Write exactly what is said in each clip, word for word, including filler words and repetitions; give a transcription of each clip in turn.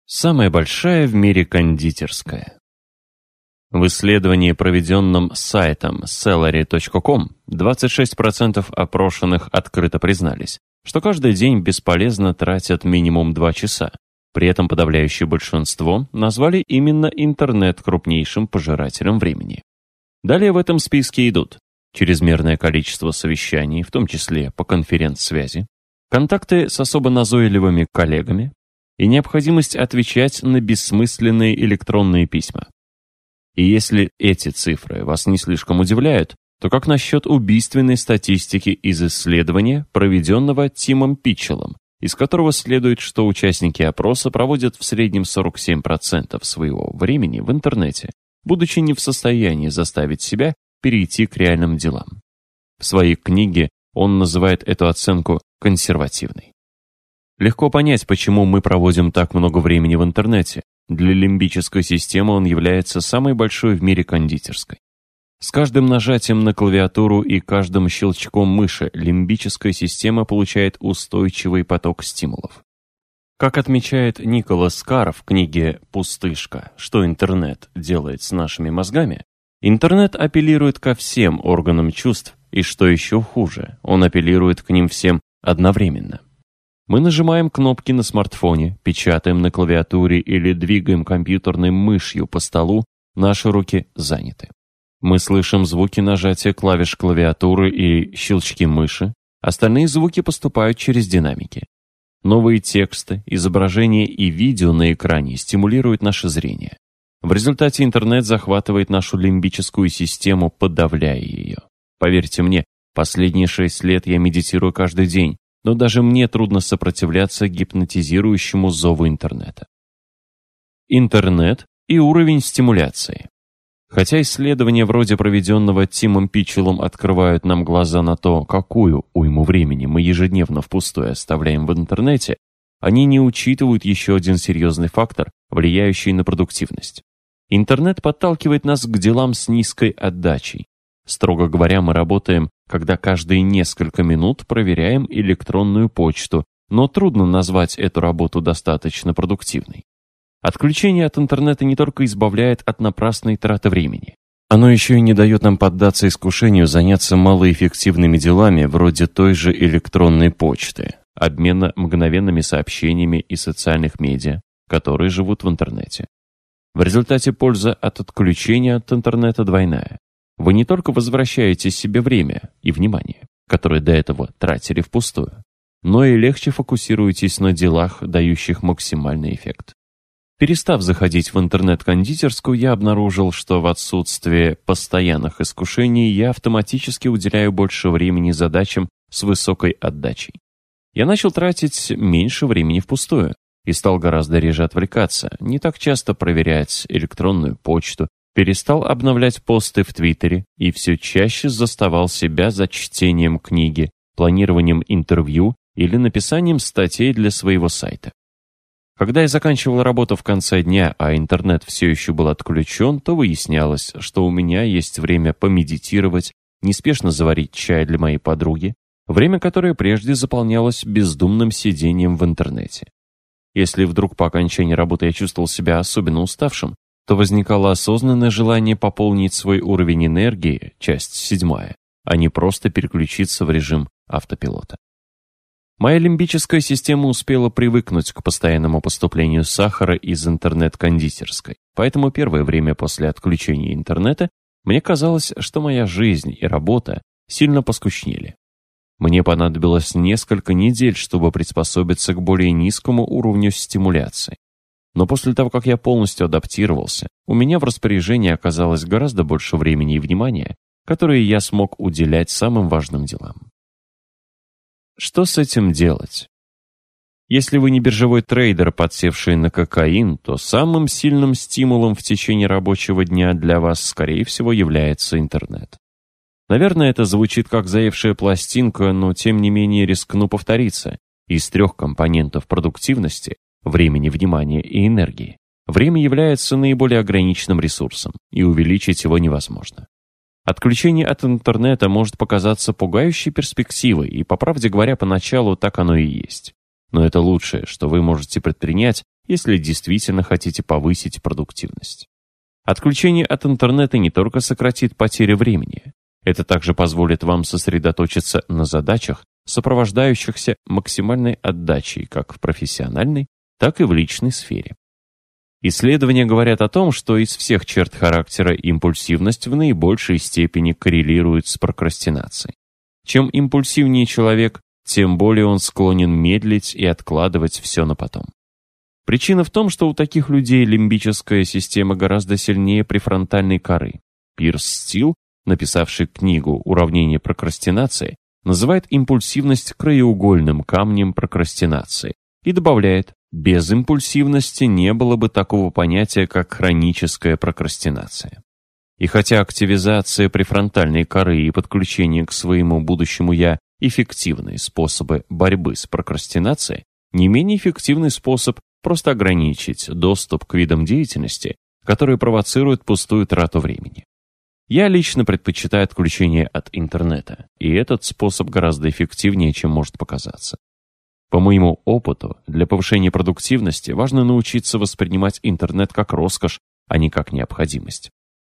Самая большая в мире кондитерская. В исследовании, проведенном сайтом селлери точка ком, двадцать шесть процентов опрошенных открыто признались, что каждый день бесполезно тратят минимум два часа. При этом подавляющее большинство назвали именно интернет крупнейшим пожирателем времени. Далее в этом списке идут чрезмерное количество совещаний, в том числе по конференц-связи, контакты с особо назойливыми коллегами и необходимость отвечать на бессмысленные электронные письма. И если эти цифры вас не слишком удивляют, то как насчет убийственной статистики из исследования, проведенного Тимом Питчеллом, из которого следует, что участники опроса проводят в среднем сорок семь процентов своего времени в интернете, будучи не в состоянии заставить себя перейти к реальным делам. В своей книге он называет эту оценку консервативной. Легко понять, почему мы проводим так много времени в интернете. Для лимбической системы он является самой большой в мире кондитерской. С каждым нажатием на клавиатуру и каждым щелчком мыши лимбическая система получает устойчивый поток стимулов. Как отмечает Николас Карр в книге «Пустышка. Что интернет делает с нашими мозгами», интернет апеллирует ко всем органам чувств, и что еще хуже, он апеллирует к ним всем одновременно. Мы нажимаем кнопки на смартфоне, печатаем на клавиатуре или двигаем компьютерной мышью по столу, наши руки заняты. Мы слышим звуки нажатия клавиш клавиатуры и щелчки мыши, остальные звуки поступают через динамики. Новые тексты, изображения и видео на экране стимулируют наше зрение. В результате интернет захватывает нашу лимбическую систему, подавляя ее. Поверьте мне, последние шесть лет я медитирую каждый день, но даже мне трудно сопротивляться гипнотизирующему зову интернета. Интернет и уровень стимуляции. Хотя исследования вроде проведенного Тимом Питчеллом открывают нам глаза на то, какую уйму времени мы ежедневно впустую оставляем в интернете, они не учитывают еще один серьезный фактор, влияющий на продуктивность. Интернет подталкивает нас к делам с низкой отдачей. Строго говоря, мы работаем, когда каждые несколько минут проверяем электронную почту, но трудно назвать эту работу достаточно продуктивной. Отключение от интернета не только избавляет от напрасной траты времени. Оно еще и не дает нам поддаться искушению заняться малоэффективными делами вроде той же электронной почты, обмена мгновенными сообщениями и социальных медиа, которые живут в интернете. В результате польза от отключения от интернета двойная. Вы не только возвращаете себе время и внимание, которое до этого тратили впустую, но и легче фокусируетесь на делах, дающих максимальный эффект. Перестав заходить в интернет-кондитерскую, я обнаружил, что в отсутствие постоянных искушений я автоматически уделяю больше времени задачам с высокой отдачей. Я начал тратить меньше времени впустую и стал гораздо реже отвлекаться, не так часто проверять электронную почту, перестал обновлять посты в Твиттере и все чаще заставал себя за чтением книги, планированием интервью или написанием статей для своего сайта. Когда я заканчивал работу в конце дня, а интернет все еще был отключен, то выяснялось, что у меня есть время помедитировать, неспешно заварить чай для моей подруги, время, которое прежде заполнялось бездумным сидением в интернете. Если вдруг по окончании работы я чувствовал себя особенно уставшим, то возникало осознанное желание пополнить свой уровень энергии, часть седьмая, а не просто переключиться в режим автопилота. Моя лимбическая система успела привыкнуть к постоянному поступлению сахара из интернет-кондитерской, поэтому первое время после отключения интернета мне казалось, что моя жизнь и работа сильно поскучнели. Мне понадобилось несколько недель, чтобы приспособиться к более низкому уровню стимуляции. Но после того, как я полностью адаптировался, у меня в распоряжении оказалось гораздо больше времени и внимания, которые я смог уделять самым важным делам. Что с этим делать? Если вы не биржевой трейдер, подсевший на кокаин, то самым сильным стимулом в течение рабочего дня для вас, скорее всего, является интернет. Наверное, это звучит как заевшая пластинка, но тем не менее рискну повториться. Из трех компонентов продуктивности – времени, внимания и энергии – время является наиболее ограниченным ресурсом, и увеличить его невозможно. Отключение от интернета может показаться пугающей перспективой, и, по правде говоря, поначалу так оно и есть. Но это лучшее, что вы можете предпринять, если действительно хотите повысить продуктивность. Отключение от интернета не только сократит потери времени, это также позволит вам сосредоточиться на задачах, сопровождающихся максимальной отдачей как в профессиональной, так и в личной сфере. Исследования говорят о том, что из всех черт характера импульсивность в наибольшей степени коррелирует с прокрастинацией. Чем импульсивнее человек, тем более он склонен медлить и откладывать все на потом. Причина в том, что у таких людей лимбическая система гораздо сильнее префронтальной коры. Пирс Стил, написавший книгу «Уравнение прокрастинации», называет импульсивность краеугольным камнем прокрастинации и добавляет: без импульсивности не было бы такого понятия, как хроническая прокрастинация. И хотя активизация префронтальной коры и подключение к своему будущему «я» – эффективные способы борьбы с прокрастинацией, не менее эффективный способ просто ограничить доступ к видам деятельности, которые провоцируют пустую трату времени. Я лично предпочитаю отключение от интернета, и этот способ гораздо эффективнее, чем может показаться. По моему опыту, для повышения продуктивности важно научиться воспринимать интернет как роскошь, а не как необходимость.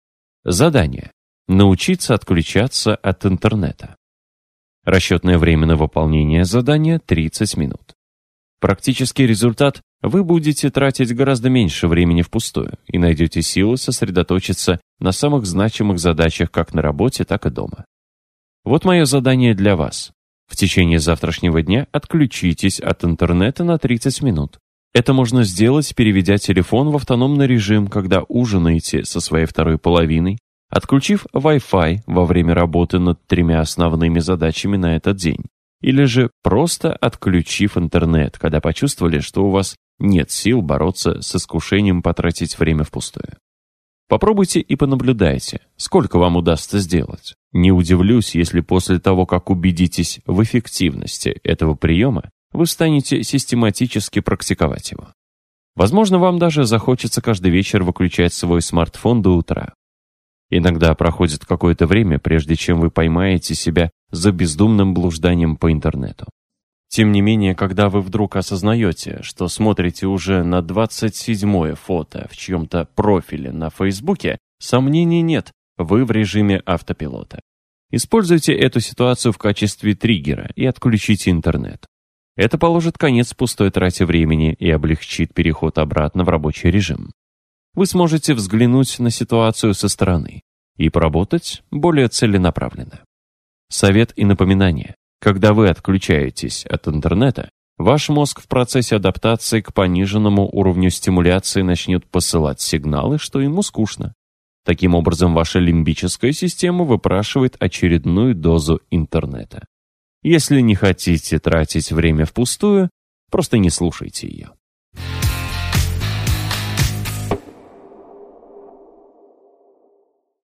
Задание. Научиться отключаться от интернета. Расчетное время на выполнение задания – тридцать минут. Практический результат – вы будете тратить гораздо меньше времени впустую и найдете силы сосредоточиться на самых значимых задачах как на работе, так и дома. Вот мое задание для вас. В течение завтрашнего дня отключитесь от интернета на тридцать минут. Это можно сделать, переведя телефон в автономный режим, когда ужинаете со своей второй половиной, отключив Wi-Fi во время работы над тремя основными задачами на этот день, или же просто отключив интернет, когда почувствовали, что у вас нет сил бороться с искушением потратить время впустую. Попробуйте и понаблюдайте, сколько вам удастся сделать. Не удивлюсь, если после того, как убедитесь в эффективности этого приема, вы станете систематически практиковать его. Возможно, вам даже захочется каждый вечер выключать свой смартфон до утра. Иногда проходит какое-то время, прежде чем вы поймаете себя за бездумным блужданием по интернету. Тем не менее, когда вы вдруг осознаете, что смотрите уже на двадцать седьмое фото в чьем-то профиле на Фейсбуке, сомнений нет, вы в режиме автопилота. Используйте эту ситуацию в качестве триггера и отключите интернет. Это положит конец пустой трате времени и облегчит переход обратно в рабочий режим. Вы сможете взглянуть на ситуацию со стороны и поработать более целенаправленно. Совет и напоминание. Когда вы отключаетесь от интернета, ваш мозг в процессе адаптации к пониженному уровню стимуляции начнет посылать сигналы, что ему скучно. Таким образом, ваша лимбическая система выпрашивает очередную дозу интернета. Если не хотите тратить время впустую, просто не слушайте ее.